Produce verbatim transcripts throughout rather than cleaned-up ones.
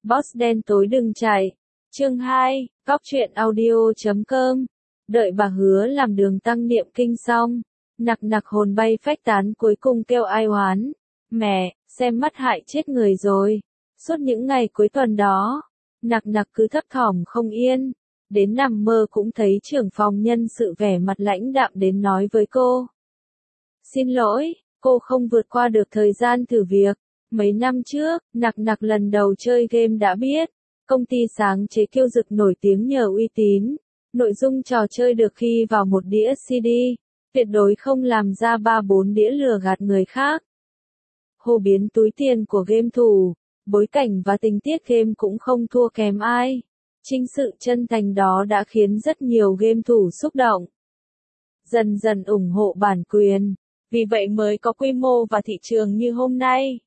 Boss đen tối đừng chạy. Chương hai, Góc truyện audio chấm com. Đợi bà Hứa làm đường tăng niệm kinh xong, nặc nặc hồn bay phách tán cuối cùng kêu ai oán. Mẹ, xem mắt hại chết người rồi. Suốt những ngày cuối tuần đó, nặc nặc cứ thấp thỏm không yên. Đến nằm mơ cũng thấy trưởng phòng nhân sự vẻ mặt lãnh đạm đến nói với cô. Xin lỗi, cô không vượt qua được thời gian thử việc. Mấy năm trước, nặc nặc lần đầu chơi game đã biết. Công ty sáng chế Kiêu Dực nổi tiếng nhờ uy tín. Nội dung trò chơi được khi vào một đĩa xê đê. Tuyệt đối không làm ra ba bốn đĩa lừa gạt người khác. Hô biến túi tiền của game thủ. Bối cảnh và tình tiết game cũng không thua kém ai. Chính sự chân thành đó đã khiến rất nhiều game thủ xúc động. Dần dần ủng hộ bản quyền. Vì vậy mới có quy mô và thị trường như hôm nay.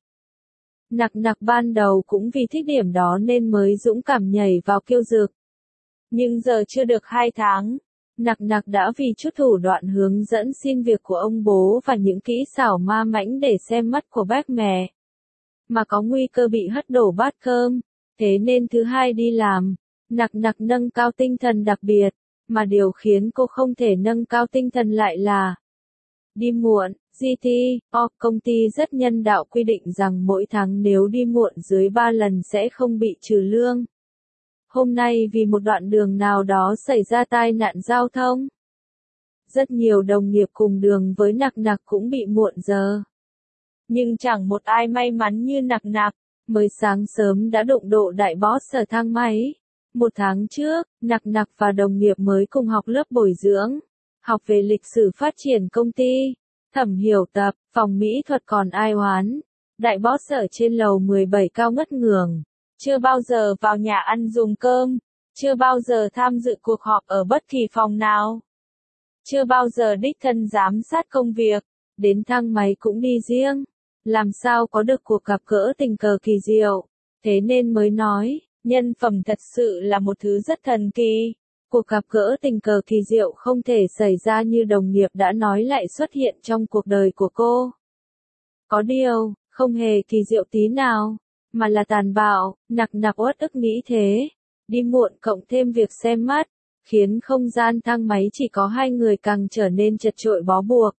Nặc nặc ban đầu cũng vì thích điểm đó nên mới dũng cảm nhảy vào Kiêu Dực. Nhưng giờ chưa được hai tháng, nặc nặc đã vì chút thủ đoạn hướng dẫn xin việc của ông bố và những kỹ xảo ma mãnh để xem mắt của bác mẹ, mà có nguy cơ bị hất đổ bát cơm. Thế nên thứ hai đi làm, nặc nặc nâng cao tinh thần đặc biệt, mà điều khiến cô không thể nâng cao tinh thần lại là đi muộn. giê tê o, công ty rất nhân đạo quy định rằng mỗi tháng nếu đi muộn dưới ba lần sẽ không bị trừ lương. Hôm nay vì một đoạn đường nào đó xảy ra tai nạn giao thông. Rất nhiều đồng nghiệp cùng đường với nặc nặc cũng bị muộn giờ. Nhưng chẳng một ai may mắn như nặc nặc, mới sáng sớm đã đụng độ đại boss ở thang máy. Một tháng trước, nặc nặc và đồng nghiệp mới cùng học lớp bồi dưỡng, học về lịch sử phát triển công ty. Thẩm hiểu tập, phòng mỹ thuật còn ai oán. Đại boss ở trên lầu mười bảy cao ngất ngường. Chưa bao giờ vào nhà ăn dùng cơm. Chưa bao giờ tham dự cuộc họp ở bất kỳ phòng nào. Chưa bao giờ đích thân giám sát công việc. Đến thang máy cũng đi riêng. Làm sao có được cuộc gặp gỡ tình cờ kỳ diệu. Thế nên mới nói, nhân phẩm thật sự là một thứ rất thần kỳ. Cuộc gặp gỡ tình cờ kỳ diệu không thể xảy ra như đồng nghiệp đã nói lại xuất hiện trong cuộc đời của cô. Có điều, không hề kỳ diệu tí nào, mà là tàn bạo. Nặc nặc uất ức nghĩ thế. Đi muộn cộng thêm việc xem mắt, khiến không gian thang máy chỉ có hai người càng trở nên chật chội bó buộc.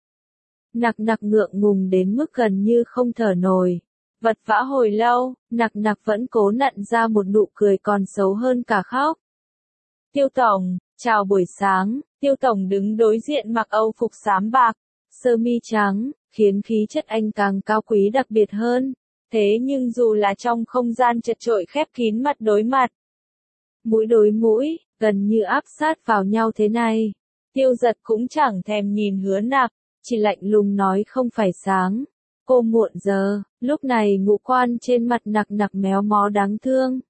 Nặc nặc ngượng ngùng đến mức gần như không thở nổi. Vật vã hồi lâu, nặc nặc vẫn cố nặn ra một nụ cười còn xấu hơn cả khóc. Tiêu Tổng, chào buổi sáng. Tiêu Tổng đứng đối diện mặc âu phục xám bạc, sơ mi trắng, khiến khí chất anh càng cao quý đặc biệt hơn. Thế nhưng dù là trong không gian chật chội khép kín mặt đối mặt, mũi đối mũi, gần như áp sát vào nhau thế này, Tiêu Giật cũng chẳng thèm nhìn Hứa Nặc, chỉ lạnh lùng nói không phải sáng. Cô muộn giờ. Lúc này ngũ quan trên mặt nặc nặc méo mó đáng thương.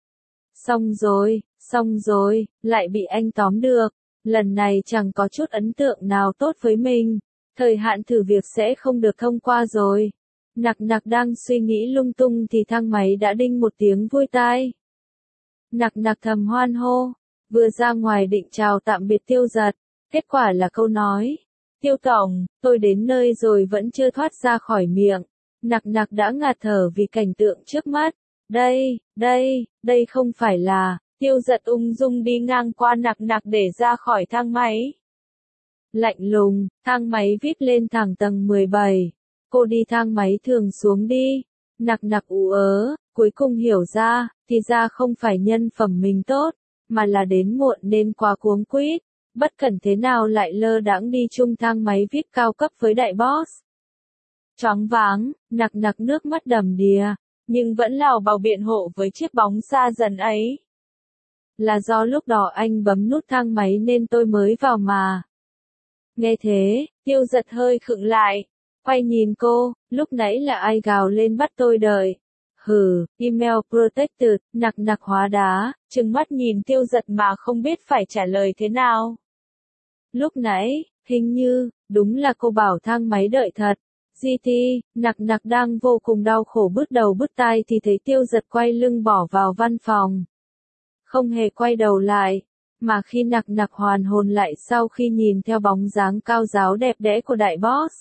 Xong rồi, xong rồi, lại bị anh tóm được. Lần này chẳng có chút ấn tượng nào tốt với mình. Thời hạn thử việc sẽ không được thông qua rồi. Nặc nặc đang suy nghĩ lung tung thì thang máy đã đinh một tiếng vui tai. Nặc nặc thầm hoan hô, vừa ra ngoài định chào tạm biệt Tiêu Giật. Kết quả là câu nói, Tiêu Tổng, tôi đến nơi rồi vẫn chưa thoát ra khỏi miệng. Nặc nặc đã ngạt thở vì cảnh tượng trước mắt. Đây, đây, đây không phải là. Tiêu Giật ung dung đi ngang qua nặc nặc để ra khỏi thang máy. Lạnh lùng, thang máy vít lên thẳng tầng mười bảy. Cô đi thang máy thường xuống đi. Nặc nặc ú ớ, cuối cùng hiểu ra, thì ra không phải nhân phẩm mình tốt, mà là đến muộn nên quá cuống quýt. Bất cẩn thế nào lại lơ đãng đi chung thang máy vít cao cấp với đại boss. Choáng váng, nặc nặc nước mắt đầm đìa, nhưng vẫn lào bào biện hộ với chiếc bóng xa dần ấy. Là do lúc đó anh bấm nút thang máy nên tôi mới vào mà. Nghe thế, Tiêu Giật hơi khựng lại, quay nhìn cô, lúc nãy là ai gào lên bắt tôi đợi. Hừ, email protected, nặc nặc hóa đá, trừng mắt nhìn Tiêu Giật mà không biết phải trả lời thế nào. Lúc nãy, hình như, đúng là cô bảo thang máy đợi thật. giê tê, nặc nặc đang vô cùng đau khổ bứt đầu bứt tai thì thấy Tiêu Giật quay lưng bỏ vào văn phòng. Không hề quay đầu lại, mà khi nặc nặc hoàn hồn lại sau khi nhìn theo bóng dáng cao ráo đẹp đẽ của đại boss.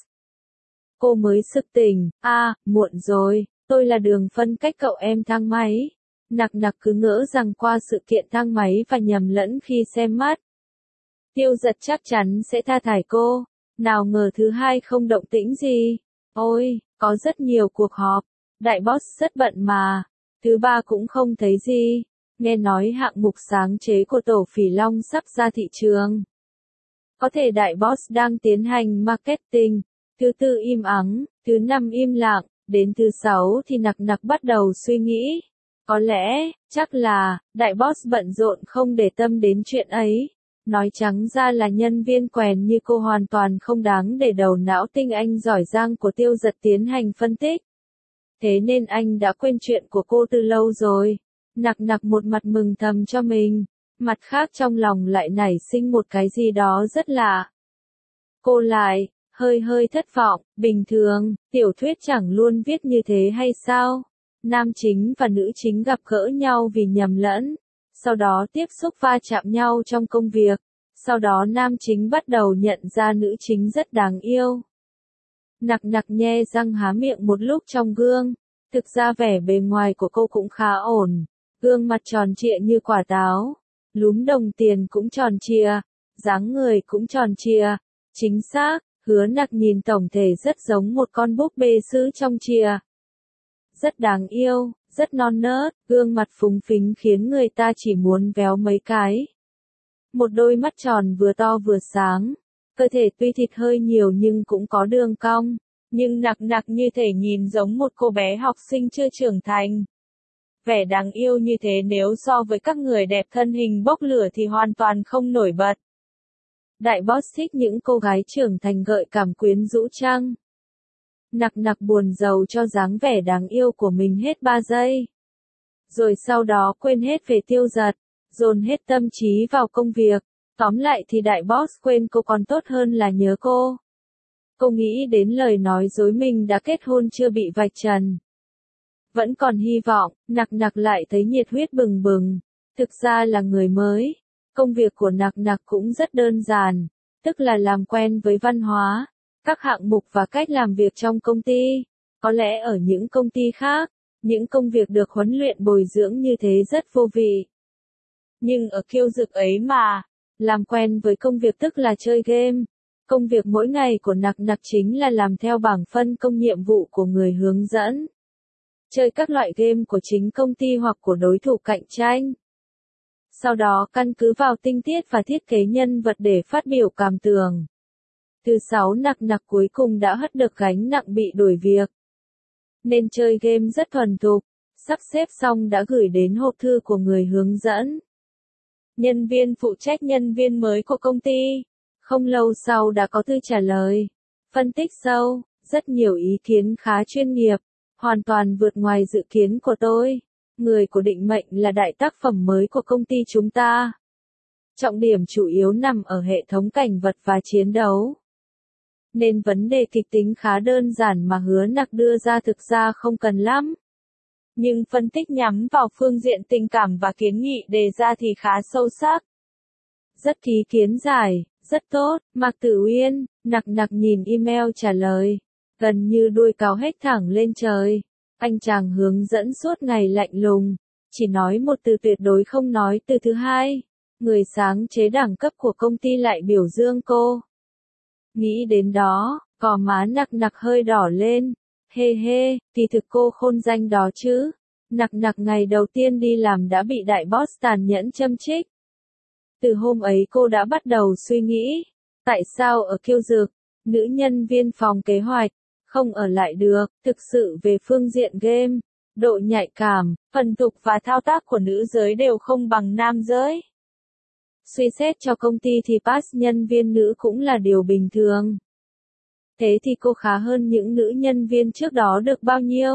Cô mới sực tỉnh, a, à, muộn rồi, tôi là đường phân cách cậu em thang máy. Nặc nặc cứ ngỡ rằng qua sự kiện thang máy và nhầm lẫn khi xem mắt. Tiêu Giật chắc chắn sẽ tha thải cô, nào ngờ thứ hai không động tĩnh gì. Ôi, có rất nhiều cuộc họp, đại boss rất bận mà. Thứ ba cũng không thấy gì, nghe nói hạng mục sáng chế của tổ Phỉ Long sắp ra thị trường. Có thể đại boss đang tiến hành marketing. Thứ tư im ắng, thứ năm im lặng, đến thứ sáu thì nặc nặc bắt đầu suy nghĩ. Có lẽ, chắc là, đại boss bận rộn không để tâm đến chuyện ấy. Nói trắng ra là nhân viên quèn như cô hoàn toàn không đáng để đầu não tinh anh giỏi giang của Tiêu Giật tiến hành phân tích. Thế nên anh đã quên chuyện của cô từ lâu rồi. Nặc nặc một mặt mừng thầm cho mình, mặt khác trong lòng lại nảy sinh một cái gì đó rất lạ. Cô lại, hơi hơi thất vọng, bình thường, tiểu thuyết chẳng luôn viết như thế hay sao? Nam chính và nữ chính gặp gỡ nhau vì nhầm lẫn, sau đó tiếp xúc va chạm nhau trong công việc, sau đó nam chính bắt đầu nhận ra nữ chính rất đáng yêu. Nặc nặc nhe răng há miệng một lúc trong gương, thực ra vẻ bề ngoài của cô cũng khá ổn, gương mặt tròn trịa như quả táo, lúm đồng tiền cũng tròn trịa, dáng người cũng tròn trịa, chính xác, Hứa Nặc nhìn tổng thể rất giống một con búp bê sứ trong trịa. Rất đáng yêu, rất non nớt, gương mặt phúng phính khiến người ta chỉ muốn véo mấy cái. Một đôi mắt tròn vừa to vừa sáng, cơ thể tuy thịt hơi nhiều nhưng cũng có đường cong, nhưng nặc nặc như thể nhìn giống một cô bé học sinh chưa trưởng thành. Vẻ đáng yêu như thế nếu so với các người đẹp thân hình bốc lửa thì hoàn toàn không nổi bật. Đại boss thích những cô gái trưởng thành gợi cảm quyến rũ chăng? Nặc nặc buồn rầu cho dáng vẻ đáng yêu của mình hết ba giây. Rồi sau đó quên hết về Tiêu Giật, dồn hết tâm trí vào công việc. Tóm lại thì đại boss quên cô còn tốt hơn là nhớ cô. Cô nghĩ đến lời nói dối mình đã kết hôn chưa bị vạch trần. Vẫn còn hy vọng, nặc nặc lại thấy nhiệt huyết bừng bừng. Thực ra là người mới. Công việc của nặc nặc cũng rất đơn giản, tức là làm quen với văn hóa, các hạng mục và cách làm việc trong công ty. Có lẽ ở những công ty khác, những công việc được huấn luyện bồi dưỡng như thế rất vô vị. Nhưng ở Kiêu Dực ấy mà, làm quen với công việc tức là chơi game. Công việc mỗi ngày của nặc nặc chính là làm theo bảng phân công nhiệm vụ của người hướng dẫn. Chơi các loại game của chính công ty hoặc của đối thủ cạnh tranh. Sau đó căn cứ vào tinh tiết và thiết kế nhân vật để phát biểu cảm tưởng. Thứ sáu nặc nặc cuối cùng đã hất được gánh nặng bị đuổi việc. Nên chơi game rất thuần thục, sắp xếp xong đã gửi đến hộp thư của người hướng dẫn. Nhân viên phụ trách nhân viên mới của công ty. Không lâu sau đã có thư trả lời. Phân tích sâu, rất nhiều ý kiến khá chuyên nghiệp, hoàn toàn vượt ngoài dự kiến của tôi. Người của định mệnh là đại tác phẩm mới của công ty chúng ta. Trọng điểm chủ yếu nằm ở hệ thống cảnh vật và chiến đấu. Nên vấn đề kịch tính khá đơn giản mà Hứa Nặc đưa ra thực ra không cần lắm. Nhưng phân tích nhắm vào phương diện tình cảm và kiến nghị đề ra thì khá sâu sắc. Rất ý kiến giải, rất tốt, Mạc Tử Uyên, nặc nặc nhìn email trả lời. Gần như đuôi cáo hết thẳng lên trời. Anh chàng hướng dẫn suốt ngày lạnh lùng, chỉ nói một từ tuyệt đối không nói từ thứ hai. Người sáng chế đẳng cấp của công ty lại biểu dương cô. Nghĩ đến đó, gò má nặc nặc hơi đỏ lên. Hê hê, kỳ thực cô khôn danh đó chứ. Nặc nặc ngày đầu tiên đi làm đã bị đại boss tàn nhẫn châm chích. Từ hôm ấy cô đã bắt đầu suy nghĩ. Tại sao ở Kiêu Dực, nữ nhân viên phòng kế hoạch, không ở lại được, thực sự về phương diện game, độ nhạy cảm, phần tục và thao tác của nữ giới đều không bằng nam giới. Suy xét cho công ty thì pass nhân viên nữ cũng là điều bình thường. Thế thì cô khá hơn những nữ nhân viên trước đó được bao nhiêu?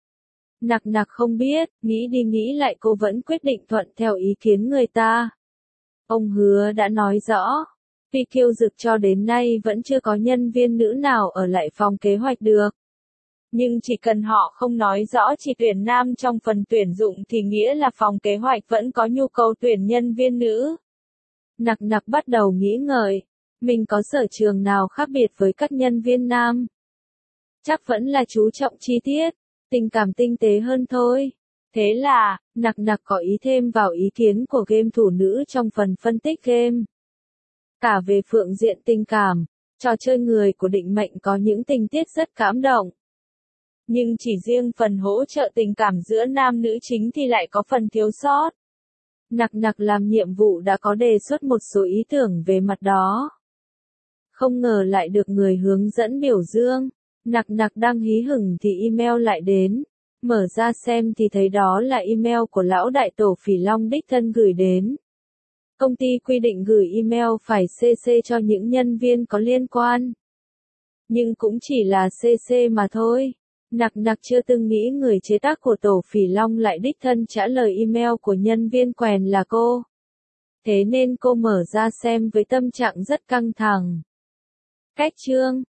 Nặc nặc không biết, nghĩ đi nghĩ lại cô vẫn quyết định thuận theo ý kiến người ta. Ông Hứa đã nói rõ. Vì Kiêu Dực cho đến nay vẫn chưa có nhân viên nữ nào ở lại phòng kế hoạch được. Nhưng chỉ cần họ không nói rõ chỉ tuyển nam trong phần tuyển dụng thì nghĩa là phòng kế hoạch vẫn có nhu cầu tuyển nhân viên nữ. Nặc nặc bắt đầu nghĩ ngợi, mình có sở trường nào khác biệt với các nhân viên nam? Chắc vẫn là chú trọng chi tiết, tình cảm tinh tế hơn thôi. Thế là, Nặc Nặc có ý thêm vào ý kiến của game thủ nữ trong phần phân tích game. Cả về phương diện tình cảm, trò chơi người của định mệnh có những tình tiết rất cảm động. Nhưng chỉ riêng phần hỗ trợ tình cảm giữa nam nữ chính thì lại có phần thiếu sót. Nặc Nặc làm nhiệm vụ đã có đề xuất một số ý tưởng về mặt đó. Không ngờ lại được người hướng dẫn biểu dương. Nặc Nặc đang hí hửng thì email lại đến. Mở ra xem thì thấy đó là email của lão đại tổ Phỉ Long đích thân gửi đến. Công ty quy định gửi email phải xê xê cho những nhân viên có liên quan. Nhưng cũng chỉ là xê xê mà thôi. Nặc Nặc chưa từng nghĩ người chế tác của tổ Phỉ Long lại đích thân trả lời email của nhân viên quèn là cô. Thế nên cô mở ra xem với tâm trạng rất căng thẳng. Cách chương